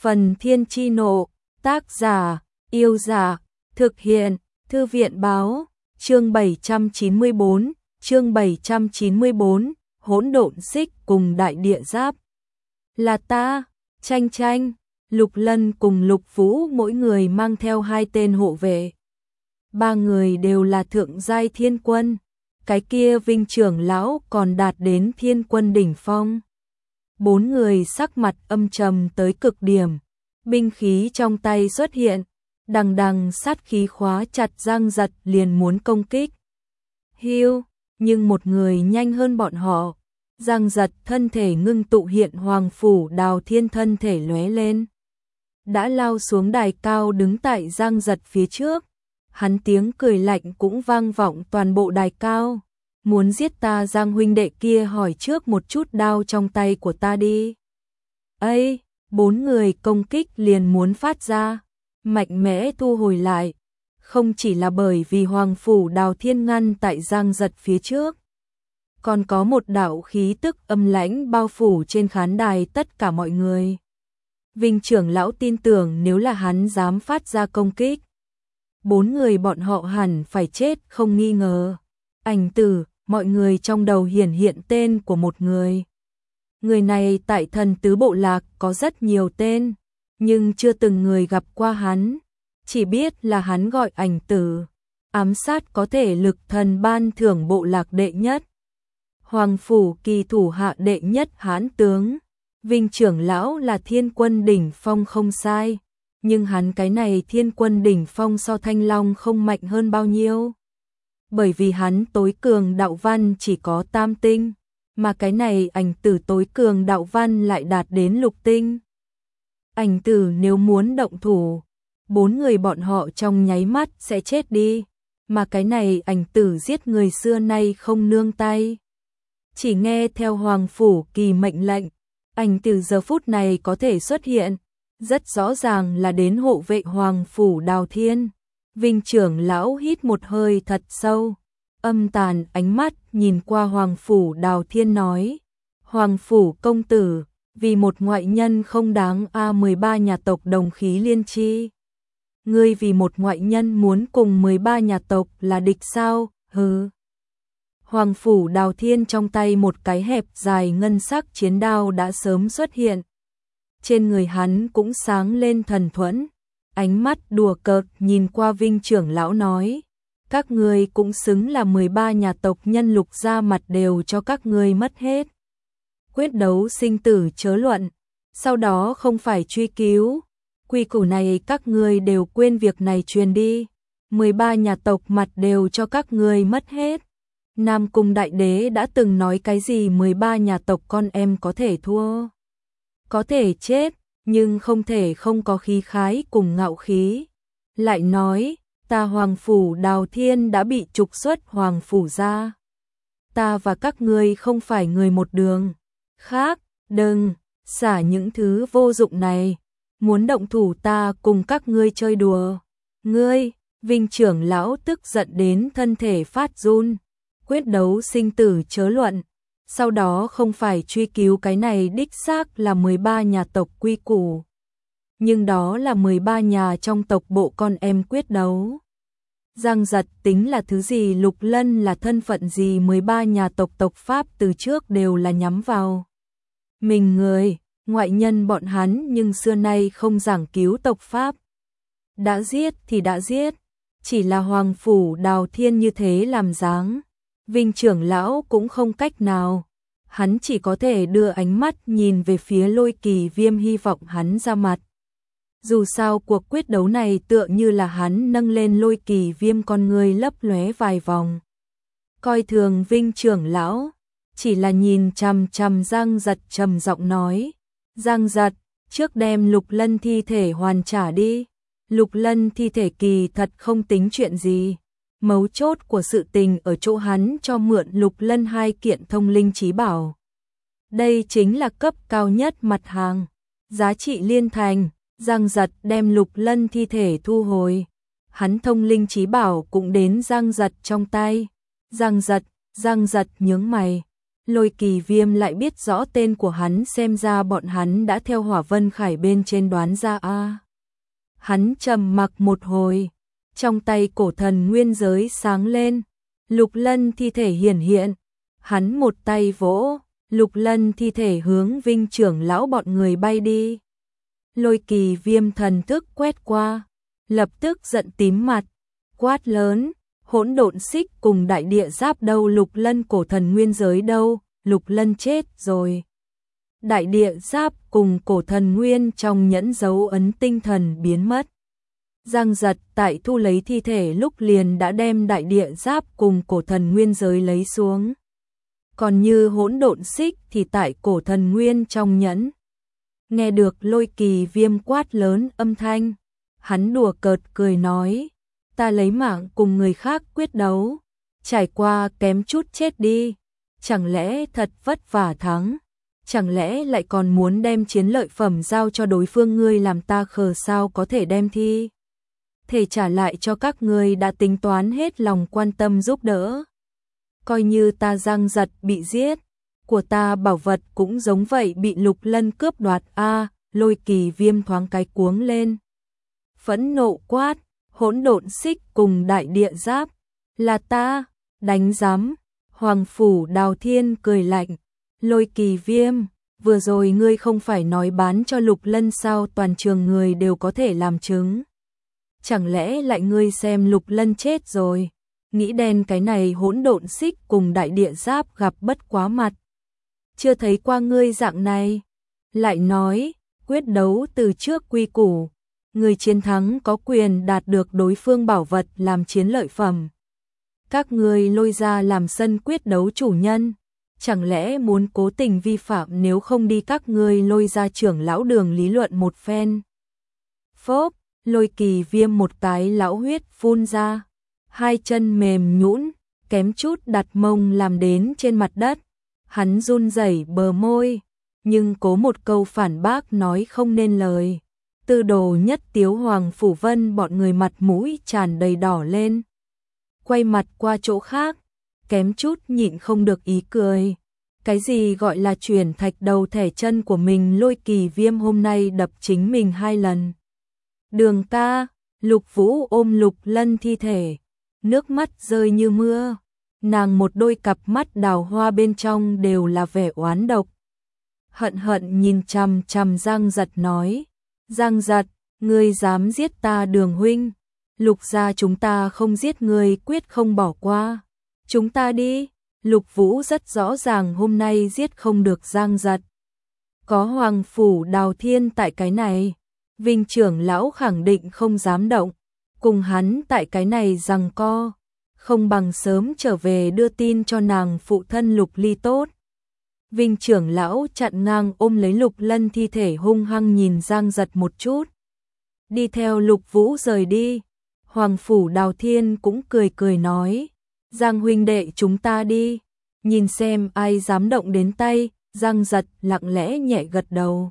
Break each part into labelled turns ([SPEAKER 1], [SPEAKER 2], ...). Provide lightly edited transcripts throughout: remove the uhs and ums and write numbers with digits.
[SPEAKER 1] Phần Thiên Chi Nộ, tác giả, Yêu Giả, thực hiện, Thư viện Báo, chương 794, hỗn độn xích cùng đại địa giáp. Là ta, Tranh Tranh, Lục Lân cùng Lục Vũ mỗi người mang theo 2 tên hộ vệ. 3 người đều là thượng giai thiên quân, cái kia Vinh trưởng lão còn đạt đến thiên quân đỉnh phong. 4 người sắc mặt âm trầm tới cực điểm, binh khí trong tay xuất hiện, đằng đằng sát khí khóa chặt Giang Giật liền muốn công kích. Hiu, nhưng một người nhanh hơn bọn họ. Giang Giật thân thể ngưng tụ hiện Hoàng Phủ Đào Thiên thân thể lóe lên, đã lao xuống đài cao đứng tại Giang Giật phía trước. Hắn tiếng cười lạnh cũng vang vọng toàn bộ đài cao. Muốn giết ta Giang huynh đệ kia hỏi trước một chút đao trong tay của ta đi. Ây, 4 người công kích liền muốn phát ra, mạnh mẽ thu hồi lại. Không chỉ là bởi vì Hoàng Phủ Đào Thiên ngăn tại Giang Giật phía trước, còn có một đạo khí tức âm lãnh bao phủ trên khán đài tất cả mọi người. Vinh trưởng lão tin tưởng nếu là hắn dám phát ra công kích, 4 người bọn họ hẳn phải chết không nghi ngờ. Ảnh Tử, mọi người trong đầu hiện tên của một người. Người này tại Thần Tứ Bộ Lạc có rất nhiều tên, nhưng chưa từng người gặp qua hắn, chỉ biết là hắn gọi Ảnh Tử, ám sát có thể lực thần ban thưởng bộ lạc đệ nhất, Hoàng Phủ kỳ thủ hạ đệ nhất hán tướng. Vinh trưởng lão là thiên quân đỉnh phong không sai, nhưng hắn cái này thiên quân đỉnh phong so Thanh Long không mạnh hơn bao nhiêu. Bởi vì hắn tối cường đạo văn chỉ có tam tinh, mà cái này Ảnh Tử tối cường đạo văn lại đạt đến lục tinh. Ảnh Tử nếu muốn động thủ, 4 người bọn họ trong nháy mắt sẽ chết đi, mà cái này Ảnh Tử giết người xưa nay không nương tay. Chỉ nghe theo Hoàng Phủ kỳ mệnh lệnh, Ảnh Tử giờ phút này có thể xuất hiện, rất rõ ràng là đến hộ vệ Hoàng Phủ Đào Thiên. Vinh trưởng lão hít một hơi thật sâu, âm tàn ánh mắt nhìn qua Hoàng Phủ Đào Thiên nói: Hoàng Phủ công tử, vì một ngoại nhân không đáng 13 nhà tộc đồng khí liên chi. Ngươi vì một ngoại nhân muốn cùng 13 nhà tộc là địch sao? Hừ. Hoàng Phủ Đào Thiên trong tay một cái hẹp dài ngân sắc chiến đao đã sớm xuất hiện. Trên người hắn cũng sáng lên thần thuẫn, ánh mắt đùa cợt nhìn qua Vinh trưởng lão nói: các ngươi cũng xứng là 13 nhà tộc nhân Lục gia mặt đều cho các ngươi mất hết. Quyết đấu sinh tử chớ luận, sau đó không phải truy cứu. Quy củ này các ngươi đều quên việc này truyền đi. 13 nhà tộc mặt đều cho các ngươi mất hết. Nam Cung Đại Đế đã từng nói cái gì 13 nhà tộc con em có thể thua, có thể chết, nhưng không thể không có khí khái cùng ngạo khí. Lại nói, ta Hoàng Phủ Đào Thiên đã bị trục xuất Hoàng Phủ ra. Ta và các ngươi không phải người một đường. Khác, đừng, xả những thứ vô dụng này. Muốn động thủ ta cùng các ngươi chơi đùa. Ngươi, Vinh trưởng lão tức giận đến thân thể phát run. Quyết đấu sinh tử chớ luận, sau đó không phải truy cứu cái này đích xác là 13 nhà tộc quy củ. Nhưng đó là 13 nhà trong tộc bộ con em quyết đấu. Giang Giật tính là thứ gì, Lục Lân là thân phận gì, 13 nhà tộc tộc Pháp từ trước đều là nhắm vào mình người, ngoại nhân bọn hắn nhưng xưa nay không giảng cứu tộc Pháp. Đã giết thì đã giết, chỉ là Hoàng Phủ Đào Thiên như thế làm dáng. Vinh trưởng lão cũng không cách nào, hắn chỉ có thể đưa ánh mắt nhìn về phía Lôi Kỳ Viêm hy vọng hắn ra mặt. Dù sao cuộc quyết đấu này tựa như là hắn nâng lên Lôi Kỳ Viêm con người lấp lóe vài vòng. Coi thường Vinh trưởng lão, chỉ là nhìn chằm chằm Giang Giật trầm giọng nói: Giang Giật, trước đem Lục Lân thi thể hoàn trả đi. Lục Lân thi thể kỳ thật không tính chuyện gì. Mấu chốt của sự tình ở chỗ hắn cho mượn Lục Lân 2 kiện thông linh chí bảo. Đây chính là cấp cao nhất mặt hàng, giá trị liên thành. Giang Giật đem Lục Lân thi thể thu hồi, hắn thông linh chí bảo cũng đến Giang Giật trong tay. Giang Giật nhướng mày, Lôi Kỳ Viêm lại biết rõ tên của hắn, xem ra bọn hắn đã theo Hỏa Vân Khải bên trên đoán ra a. Hắn trầm mặc một hồi, trong tay cổ thần nguyên giới sáng lên, Lục Lân thi thể hiển hiện, hắn một tay vỗ, Lục Lân thi thể hướng Vinh trưởng lão bọn người bay đi. Lôi Kỳ Viêm thần thức quét qua, lập tức giận tím mặt, quát lớn, hỗn độn xích cùng đại địa giáp đâu, Lục Lân cổ thần nguyên giới đâu, Lục Lân chết rồi. Đại địa giáp cùng cổ thần nguyên trong nhẫn dấu ấn tinh thần biến mất. Giang Giật tại thu lấy thi thể lúc liền đã đem đại địa giáp cùng cổ thần nguyên giới lấy xuống. Còn như hỗn độn xích thì tại cổ thần nguyên trong nhẫn. Nghe được Lôi Kỳ Viêm quát lớn âm thanh, hắn đùa cợt cười nói, ta lấy mạng cùng người khác quyết đấu, trải qua kém chút chết đi, chẳng lẽ thật vất vả thắng, chẳng lẽ lại còn muốn đem chiến lợi phẩm giao cho đối phương, ngươi làm ta khờ sao có thể đem thi thể trả lại cho các ngươi, đã tính toán hết lòng quan tâm giúp đỡ. Coi như ta Giang Giật bị giết, của ta bảo vật cũng giống vậy bị Lục Lân cướp đoạt a. Lôi Kỳ Viêm thoáng cái cuống lên, phẫn nộ quát, hỗn độn xích cùng đại địa giáp, là ta, đánh giám. Hoàng Phủ Đào Thiên cười lạnh, Lôi Kỳ Viêm, vừa rồi ngươi không phải nói bán cho Lục Lân sao, toàn trường người đều có thể làm chứng. Chẳng lẽ lại ngươi xem Lục Lân chết rồi, nghĩ đen cái này hỗn độn xích cùng đại địa giáp gặp bất quá mặt. Chưa thấy qua ngươi dạng này, lại nói, quyết đấu từ trước quy củ, người chiến thắng có quyền đạt được đối phương bảo vật làm chiến lợi phẩm. Các ngươi Lôi ra làm sân quyết đấu chủ nhân, chẳng lẽ muốn cố tình vi phạm, nếu không đi các ngươi Lôi ra trưởng lão đường lý luận một phen. Phốp, Lôi Kỳ Viêm một cái lão huyết phun ra, hai chân mềm nhũn, kém chút đặt mông làm đến trên mặt đất. Hắn run rẩy bờ môi, nhưng cố một câu phản bác nói không nên lời. Tư Đồ Nhất Tiếu, Hoàng Phủ Vân bọn người mặt mũi tràn đầy đỏ lên, quay mặt qua chỗ khác, kém chút nhịn không được ý cười. Cái gì gọi là chuyển thạch đầu thẻ chân của mình, Lôi Kỳ Viêm hôm nay đập chính mình 2 lần. Đường ca, Lục Vũ ôm Lục Lân thi thể, nước mắt rơi như mưa, nàng một đôi cặp mắt đào hoa bên trong đều là vẻ oán độc. Hận hận nhìn chằm chằm Giang Giật nói, Giang Giật, ngươi dám giết ta Đường huynh, Lục gia chúng ta không giết ngươi quyết không bỏ qua, chúng ta đi. Lục Vũ rất rõ ràng hôm nay giết không được Giang Giật. Có Hoàng Phủ Đào Thiên tại cái này, Vinh trưởng lão khẳng định không dám động, cùng hắn tại cái này giằng co, không bằng sớm trở về đưa tin cho nàng phụ thân Lục Ly tốt. Vinh trưởng lão chặn ngang ôm lấy Lục Lân thi thể, hung hăng nhìn Giang Giật một chút, đi theo Lục Vũ rời đi. Hoàng Phủ Đào Thiên cũng cười cười nói, Giang huynh đệ chúng ta đi, nhìn xem ai dám động đến tay. Giang Giật lặng lẽ nhẹ gật đầu,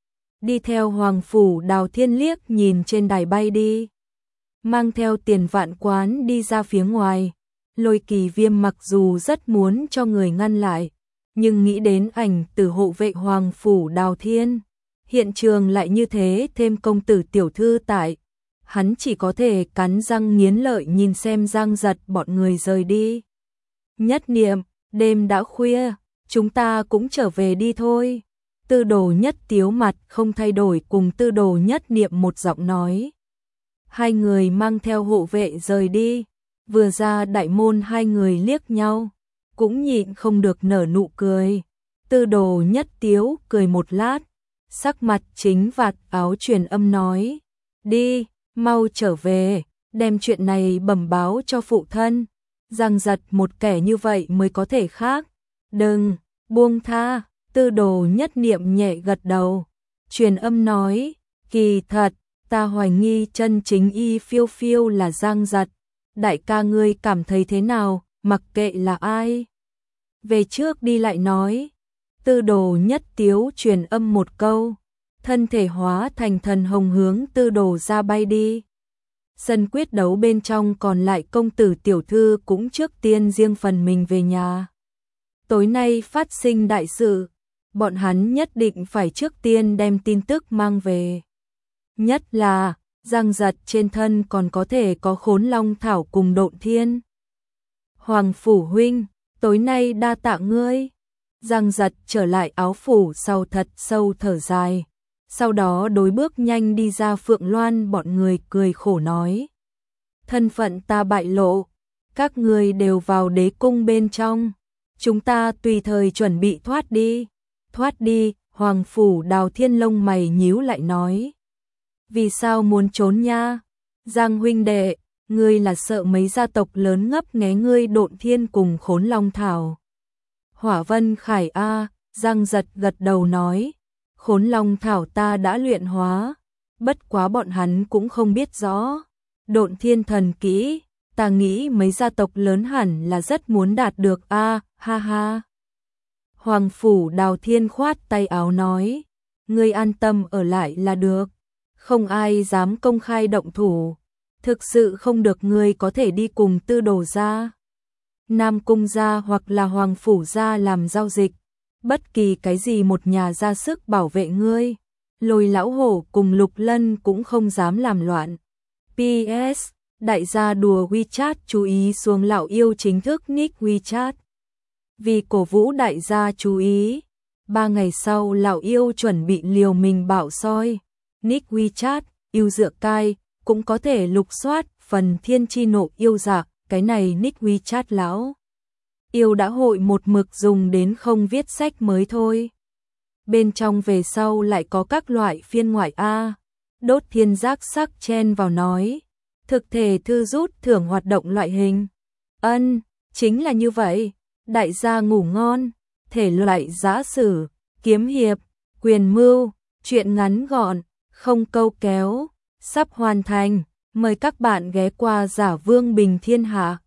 [SPEAKER 1] đi theo Hoàng Phủ Đào Thiên liếc nhìn trên đài bay đi, mang theo Tiền Vạn Quán đi ra phía ngoài. Lôi Kỳ Viêm mặc dù rất muốn cho người ngăn lại, nhưng nghĩ đến ảnh tử hộ vệ Hoàng Phủ Đào Thiên, hiện trường lại như thế, thêm công tử tiểu thư tại, hắn chỉ có thể cắn răng nghiến lợi nhìn xem Giang Giật bọn người rời đi. Nhất Niệm, đêm đã khuya, chúng ta cũng trở về đi thôi. Tư Đồ Nhất Tiếu mặt không thay đổi cùng Tư Đồ Nhất Niệm một giọng nói. Hai người mang theo hộ vệ rời đi, vừa ra đại môn hai người liếc nhau, cũng nhịn không được nở nụ cười. Tư Đồ Nhất Tiếu cười một lát, sắc mặt chính vạt áo truyền âm nói, đi, mau trở về, đem chuyện này bẩm báo cho phụ thân. Giang Giật một kẻ như vậy mới có thể khác, đừng, buông tha. Tư Đồ Nhất Niệm nhẹ gật đầu, truyền âm nói, kỳ thật, ta hoài nghi chân chính Y Phiêu Phiêu là Giang Giật, đại ca ngươi cảm thấy thế nào, mặc kệ là ai. Về trước đi lại nói. Tư Đồ Nhất Tiếu truyền âm một câu, thân thể hóa thành thần hồng hướng Tư Đồ ra bay đi. Sân quyết đấu bên trong còn lại công tử tiểu thư cũng trước tiên riêng phần mình về nhà. tối nay phát sinh đại sự, bọn hắn nhất định phải trước tiên đem tin tức mang về. Nhất là, Giang Giật trên thân còn có thể có Khốn Long Thảo cùng Độn Thiên. Hoàng phủ huynh, tối nay đa tạ ngươi. Giang Giật trở lại áo phủ sau thật sâu thở dài. Sau đó đối bước nhanh đi ra Phượng Loan, bọn người cười khổ nói. Thân phận ta bại lộ, các người đều vào đế cung bên trong. Chúng ta tùy thời chuẩn bị thoát đi. Thoát đi, Hoàng phủ Đào Thiên lông mày nhíu lại nói. Vì sao muốn trốn nha? Giang huynh đệ, ngươi là sợ mấy gia tộc lớn ngấp nghé ngươi Độn Thiên cùng Khốn Long Thảo. Hỏa Vân Khải a, Giang Giật gật đầu nói. Khốn Long Thảo ta đã luyện hóa, bất quá bọn hắn cũng không biết rõ. Độn Thiên thần kỹ, ta nghĩ mấy gia tộc lớn hẳn là rất muốn đạt được a, ha ha. Hoàng phủ Đào Thiên khoát tay áo nói, ngươi an tâm ở lại là được, không ai dám công khai động thủ, thực sự không được ngươi có thể đi cùng Tư Đồ gia, Nam Cung gia hoặc là Hoàng phủ gia làm giao dịch, bất kỳ cái gì một nhà ra sức bảo vệ ngươi. Lôi lão hổ cùng Lục Lân cũng không dám làm loạn. PS, đại gia đùa WeChat chú ý xuống lão yêu chính thức nick WeChat. Vì cổ vũ đại gia chú ý, 3 ngày sau lão yêu chuẩn bị liều mình bảo soi. Nick WeChat, yêu dựa cai, cũng có thể lục soát phần thiên chi nộ yêu dạ, cái này nick WeChat lão yêu đã hội một mực dùng đến không viết sách mới thôi. Bên trong về sau lại có các loại phiên ngoại A. Đốt Thiên giác sắc chen vào nói. Thực thể thư rút thưởng hoạt động loại hình. Ân, chính là như vậy. Đại gia ngủ ngon. Thể loại giã sử, kiếm hiệp, quyền mưu, truyện ngắn gọn, không câu kéo. Sắp hoàn thành. Mời các bạn ghé qua Giả Vương Bình Thiên Hạ.